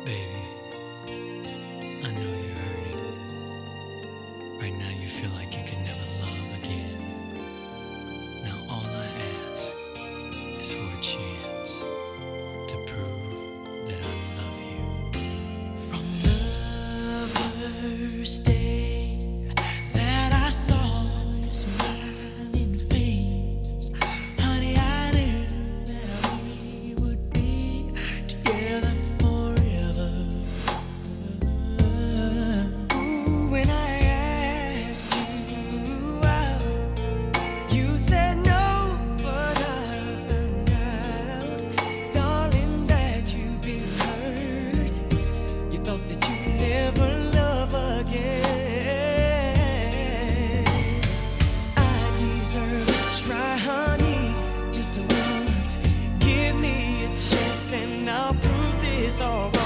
Baby, I know you're hurting. Right now you feel like you can never love again. Now all I ask is for a chance to prove that I love you. From the first day that I saw your smiling face, honey, I knew that we would be together forever. Ooh, when I asked you out, you said no, but I found out, darling, that you've been hurt. You thought that you'd never love again. I deserve a try, honey, just once. Give me a chance and I'll prove this all